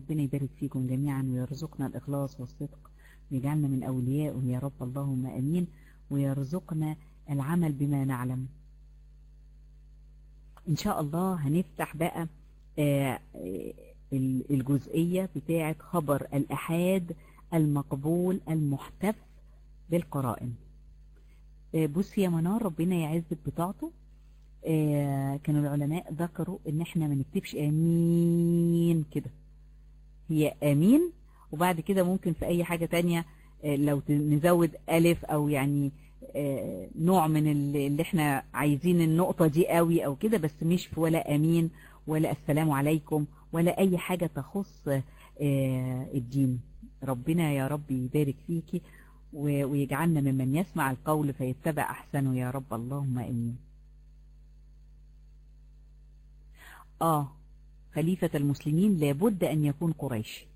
ربنا يبارك فيكم جميعا ويرزقنا الإخلاص والصدق ويجعلنا من أوليائه يا رب، اللهم أمين، ويرزقنا العمل بما نعلم. إن شاء الله هنفتح بقى الجزئية بتاعة خبر الأحاد المقبول المحتف بالقرائن. بصي يا منار، ربنا يعزك بطاعته. كانوا العلماء ذكروا ان احنا ما نكتبش امين كده، هي امين وبعد كده ممكن في اي حاجة تانية لو نزود الف او يعني نوع من اللي احنا عايزين النقطة دي قوي او كده، بس مش في ولا امين ولا السلام عليكم ولا اي حاجة تخص الدين. ربنا يا رب يبارك فيكي ويجعلنا ممن يسمع القول فيتبع احسنه يا رب، اللهم امين. خليفة المسلمين لابد ان يكون قريشي.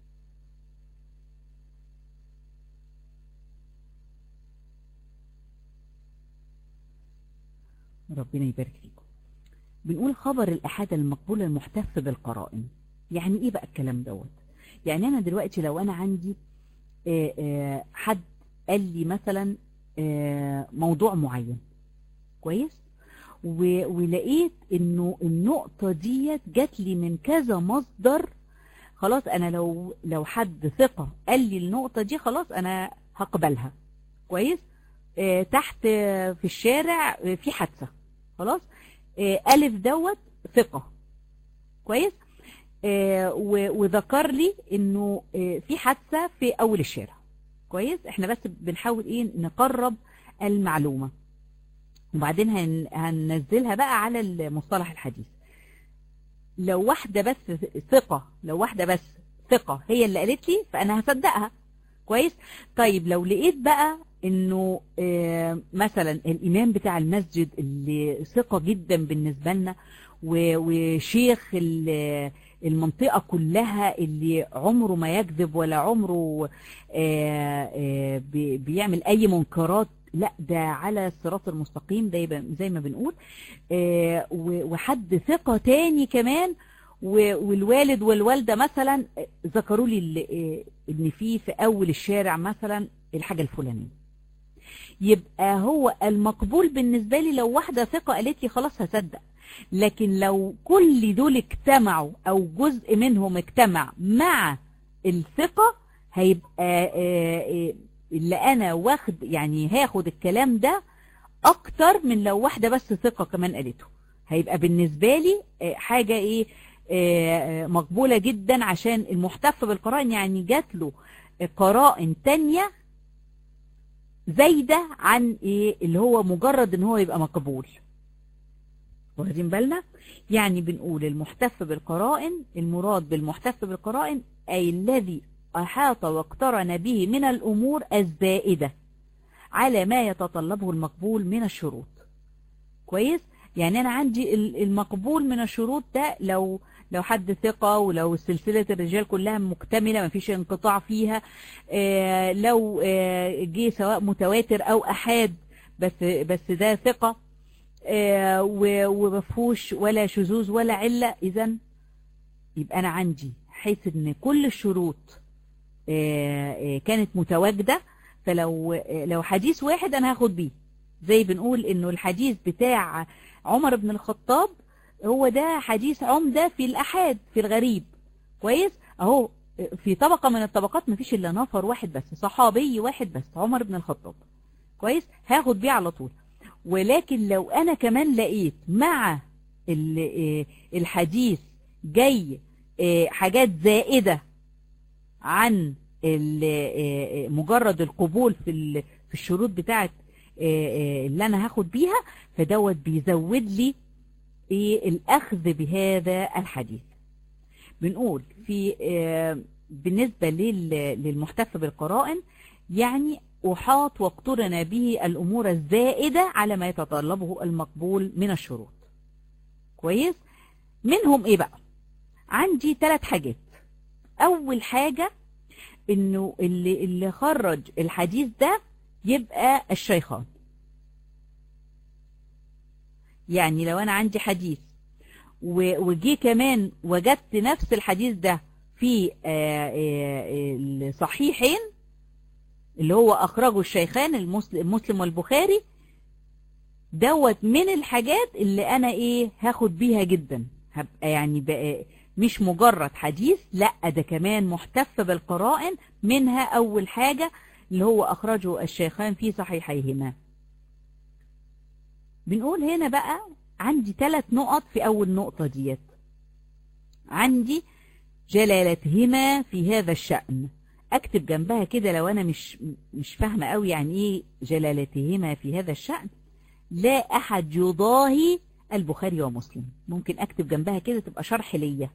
ربنا يبارك فيكم. بنقول خبر الأحاد المقبول المحتف بالقرائن. يعني ايه بقى الكلام دوت؟ يعني انا دلوقتي لو انا عندي حد قال لي مثلا موضوع معين كويس، ولقيت انه النقطة ديت جات لي من كذا مصدر، خلاص انا لو حد ثقة قال لي النقطة دي خلاص انا هقبلها كويس. تحت في الشارع في حادثة، خلاص ألف دوت ثقة كويس، وذكر لي انه في حادثة في اول الشارع كويس. احنا بس بنحاول ايه نقرب المعلومة وبعدين هننزلها بقى على المصطلح الحديث. لو واحدة بس ثقة هي اللي قالت لي فانا هصدقها كويس. طيب لو لقيت بقى انه مثلا الامام بتاع المسجد اللي ثقة جدا بالنسبة لنا وشيخ المنطقة كلها اللي عمره ما يكذب ولا عمره بيعمل اي منكرات، لا ده على الصراط المستقيم، ده يبقى زي ما بنقول. وحد ثقة تاني كمان والوالد والوالدة مثلا ذكروا لي ان في اول الشارع مثلا الحاجة الفلانية، يبقى هو المقبول بالنسبة لي لو واحدة ثقة قالت لي خلاص هصدق. لكن لو كل دول اجتمعوا او جزء منهم اجتمع مع الثقة هيبقى اللي انا واخد يعني هاخد الكلام ده اكتر من لو واحدة بس ثقة كمان قالته. هيبقى بالنسبة لي حاجة ايه مقبولة جدا، عشان المحتف بالقرائن يعني جات له قرائن تانية زايدة عن ايه اللي هو مجرد ان هو يبقى مقبول. واخدين بالنا؟ يعني بنقول المحتف بالقرائن، المراد بالمحتف بالقرائن اي الذي احاط واقترن به من الامور الزائدة على ما يتطلبه المقبول من الشروط كويس. يعني انا عندي المقبول من الشروط ده لو حد ثقة، ولو سلسلة الرجال كلها مكتملة ما فيش انقطاع فيها، لو جه سواء متواتر او احاد بس ده ثقة ومفهوش ولا شذوذ ولا علة، اذا يبقى انا عندي حيث ان كل الشروط كانت متواجدة. فلو حديث واحد انا هاخد بيه، زي بنقول انه الحديث بتاع عمر بن الخطاب هو ده حديث عمدة في الأحاد في الغريب كويس. اهو في طبقة من الطبقات مفيش إلا نفر واحد بس، صحابي واحد بس، عمر بن الخطاب كويس، هاخد بيه على طول. ولكن لو أنا كمان لقيت مع الحديث جاي حاجات زائدة عن مجرد القبول في الشروط بتاعت اللي أنا هاخد بيها، فدوت بيزود لي الأخذ بهذا الحديث. بنقول في بالنسبة للمحتف بالقرائن يعني أحاط واقترن به الأمور الزائدة على ما يتطلبه المقبول من الشروط كويس. منهم إيه بقى؟ عندي 3 حاجات. أول حاجة إنه اللي خرج الحديث ده يبقى الشيخان. يعني لو أنا عندي حديث وجي كمان وجدت نفس الحديث ده في الصحيحين اللي هو أخرجه الشيخان مسلم والبخاري، دوت من الحاجات اللي أنا هاخد بيها جدا، هبقى يعني بقى مش مجرد حديث، لا ده كمان محتف بالقرائن. منها أول حاجة اللي هو أخرجه الشيخان في صحيحيهما. بنقول هنا بقى عندي 3 نقط في أول نقطة ديت. عندي جلالتهما في هذا الشأن، أكتب جنبها كده لو أنا مش فاهمة قوي يعني إيه جلالتهما في هذا الشأن. لا أحد يضاهي البخاري ومسلم، ممكن أكتب جنبها كده تبقى شرح ليا.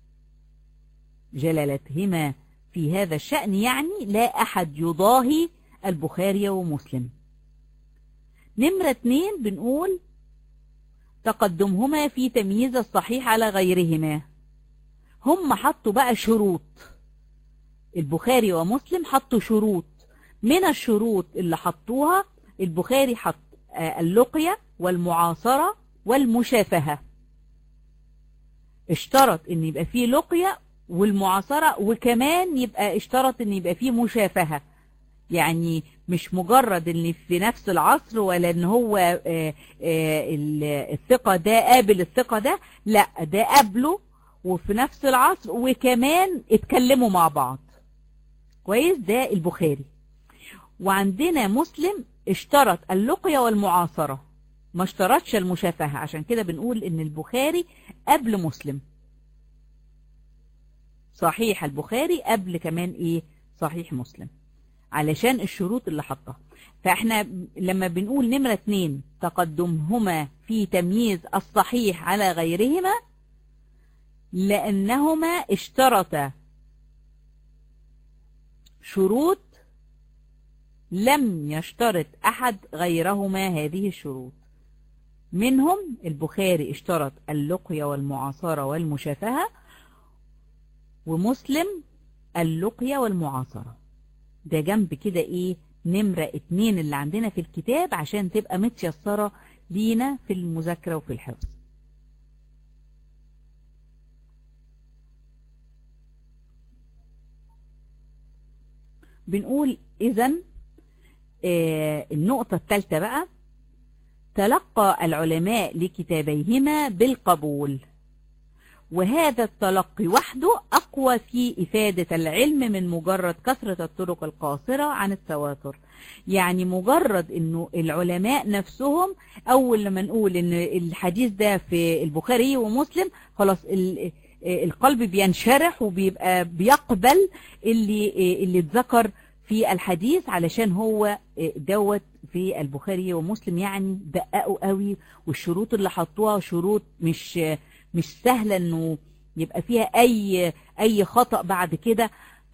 جلالتهما في هذا الشأن يعني لا أحد يضاهي البخاري ومسلم. نمرة 2 بنقول تقدمهما في تمييز الصحيح على غيرهما. هم حطوا بقى شروط، البخاري ومسلم حطوا شروط. من الشروط اللي حطوها البخاري حط اللقية والمعاصرة والمشافهة. اشترط ان يبقى فيه لقية والمعاصرة، وكمان يبقى اشترط ان يبقى فيه مشافهة، يعني مش مجرد ان في نفس العصر ولا ان هو الثقة ده قابل الثقة ده، لا ده قابله وفي نفس العصر وكمان اتكلموا مع بعض. كويس، ده البخاري. وعندنا مسلم اشترط اللقية والمعاصرة، ما اشترطش المشافهة، عشان كده بنقول ان البخاري قبل مسلم. صحيح البخاري قبل كمان صحيح مسلم، علشان الشروط اللي حطها. فاحنا لما بنقول نمرة 2 تقدمهما في تمييز الصحيح على غيرهما، لأنهما اشترطا شروط لم يشترط أحد غيرهما هذه الشروط. منهم البخاري اشترط اللقية والمعاصرة والمشافهة، ومسلم اللقية والمعاصرة. ده جنب كده نمرة 2 اللي عندنا في الكتاب عشان تبقى متيسرة لينا في المذاكرة وفي الحفظ. بنقول إذن النقطة الثالثة بقى، تلقى العلماء لكتابيهما بالقبول، وهذا التلقي وحده أقوى في إفادة العلم من مجرد كثرة الطرق القاصرة عن التواتر. يعني مجرد إنه العلماء نفسهم أول لما نقول إن الحديث ده في البخاري ومسلم، خلاص القلب بينشرح وبيبقى بيقبل اللي اتذكر في الحديث، علشان هو دوت في البخاري ومسلم. يعني دققوا قوي، والشروط اللي حطوها شروط مش سهلة انه يبقى فيها اي خطأ بعد كده.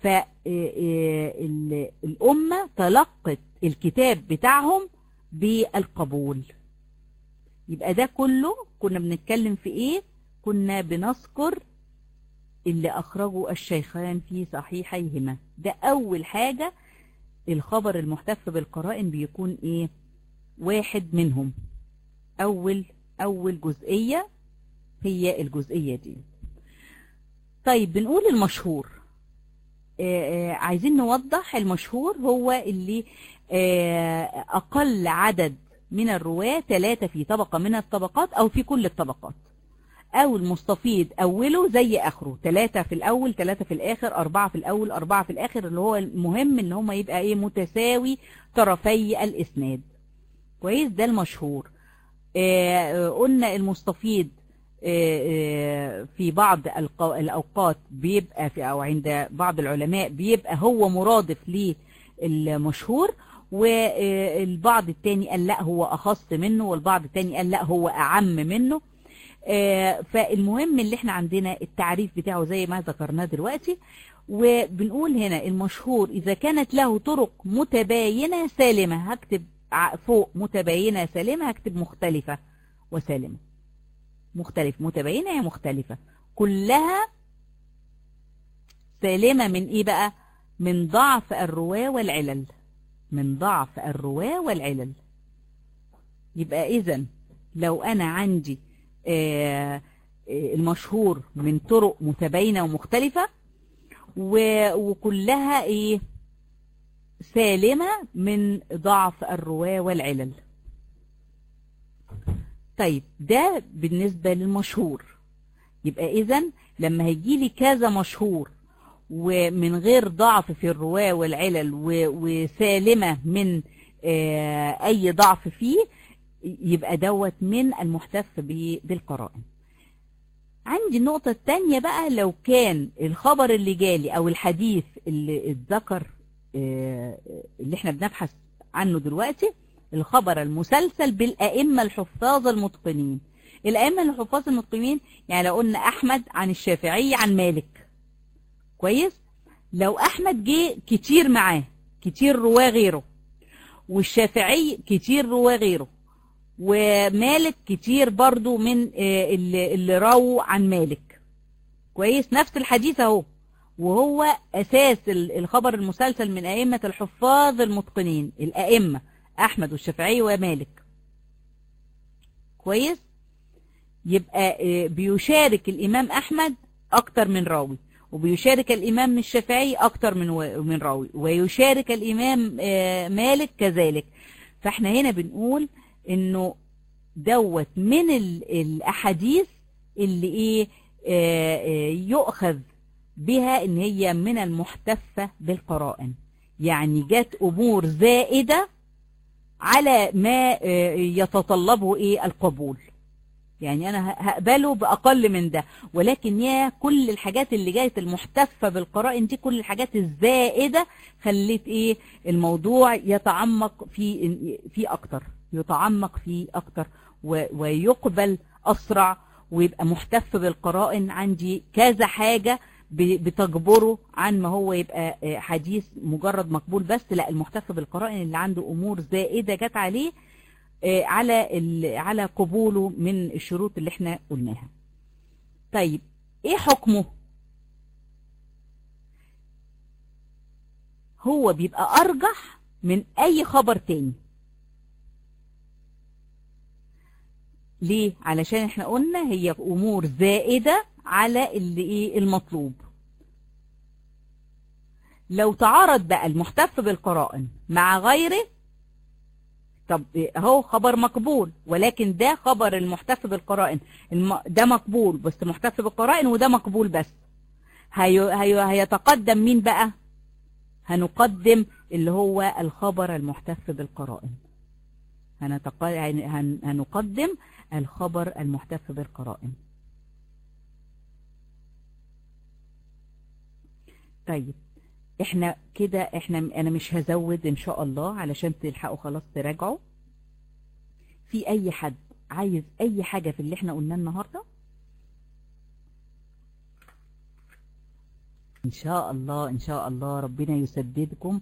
فالأمة تلقت الكتاب بتاعهم بالقبول. يبقى ده كله كنا بنتكلم في كنا بنذكر اللي أخرجوا الشيخان في صحيحيهما. ده أول حاجة، الخبر المحتف بالقرائن بيكون واحد منهم. أول جزئية هي الجزئية دي. طيب بنقول المشهور. عايزين نوضح المشهور هو اللي أقل عدد من الرواة 3 في طبقة من الطبقات أو في كل الطبقات، أو المستفيض أوله زي آخره، 3 في الأول 3 في الآخر، 4 في الأول 4 في الآخر، اللي هو المهم إن هما يبقى متساوي طرفي الإسناد. كويس، ده المشهور. قلنا المستفيض في بعض الأوقات بيبقى أو عند بعض العلماء بيبقى هو مرادف للمشهور، والبعض التاني قال لا هو أخص منه، والبعض التاني قال لا هو أعم منه. فالمهم اللي احنا عندنا التعريف بتاعه زي ما ذكرناه دلوقتي. وبنقول هنا المشهور إذا كانت له طرق متباينة سالمة، هكتب فوق متباينة سالمة، هكتب مختلفة وسالمة. مختلف، متباينة هي مختلفة، كلها سالمة من بقى؟ من ضعف الرواة والعلل. من ضعف الرواة والعلل. يبقى إذن لو أنا عندي المشهور من طرق متباينة ومختلفة، وكلها ايه سالمة من ضعف الرواة والعلل. طيب ده بالنسبة للمشهور. يبقى إذن لما هيجيلي كذا مشهور ومن غير ضعف في الرواة والعلل وسالمة من أي ضعف فيه، يبقى دوت من المحتف بالقرائن. عندي النقطة التانية بقى، لو كان الخبر اللي جالي أو الحديث اللي اتذكر اللي احنا بنبحث عنه دلوقتي، الخبر المسلسل بالأئمة الحفاظ المتقنين. الأئمة الحفاظ المتقنين يعني لو قلنا أحمد عن الشافعي عن مالك، كويس؟ لو أحمد جه كتير معاه، كتير رواه غيره، والشافعي كتير رواه غيره، ومالك كتير برضو من اللي راوا عن مالك، كويس؟ نفس الحديث اهو، وهو أساس الخبر المسلسل من أئمة الحفاظ المتقنين، الأئمة أحمد والشافعي ومالك، كويس؟ يبقى بيشارك الإمام أحمد أكتر من راوي، وبيشارك الإمام الشافعي أكتر من راوي، ويشارك الإمام مالك كذلك. فاحنا هنا بنقول إنه دوت من الأحاديث اللي يؤخذ بها إن هي من المحتفة بالقرائن، يعني جت أمور زائدة على ما يتطلبه القبول. يعني أنا هقبله بأقل من ده، ولكن يا كل الحاجات اللي جاية المحتفة بالقرائن دي، كل الحاجات الزائدة خليت الموضوع يتعمق فيه أكتر، يتعمق فيه أكتر ويقبل أسرع، ويبقى محتف بالقرائن عندي كذا حاجة بتجبره عن ما هو يبقى حديث مجرد مقبول بس. لا، المحتف بالقرائن اللي عنده أمور زائدة جت عليه على قبوله من الشروط اللي احنا قلناها. طيب ايه حكمه؟ هو بيبقى أرجح من أي خبر تاني. ليه؟ علشان احنا قلنا هي أمور زائدة على اللي المطلوب. لو تعارض بقى المحتف بالقرائن مع غيره، طب اهو خبر مقبول، ولكن ده خبر المحتف بالقرائن ده مقبول بس محتف بالقرائن، وده مقبول بس، هيتقدم مين بقى؟ هنقدم اللي هو الخبر المحتف بالقرائن، هنقدم الخبر المحتف بالقرائن. طيب احنا كده انا مش هزود ان شاء الله علشان تلحقوا خلاص تراجعوا. في اي حد عايز اي حاجة في اللي احنا قلناه النهاردة؟ ان شاء الله ان شاء الله ربنا يسددكم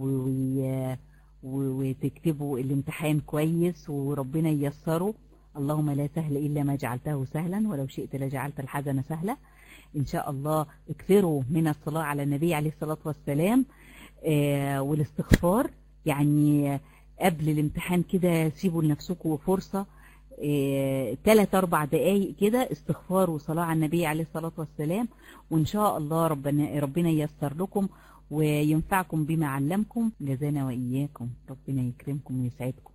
وتكتبوا الامتحان كويس وربنا ييسره. اللهم لا سهل الا ما جعلته سهلا، ولو شئت لجعلت الحزن سهلا. إن شاء الله اكثروا من الصلاة على النبي عليه الصلاة والسلام والاستغفار. يعني قبل الامتحان كده سيبوا لنفسكم فرصة 3-4 دقايق كده استغفار وصلاة على النبي عليه الصلاة والسلام، وإن شاء الله ربنا ييسر لكم وينفعكم بما علمكم. جزانا وإياكم، ربنا يكرمكم ويسعدكم.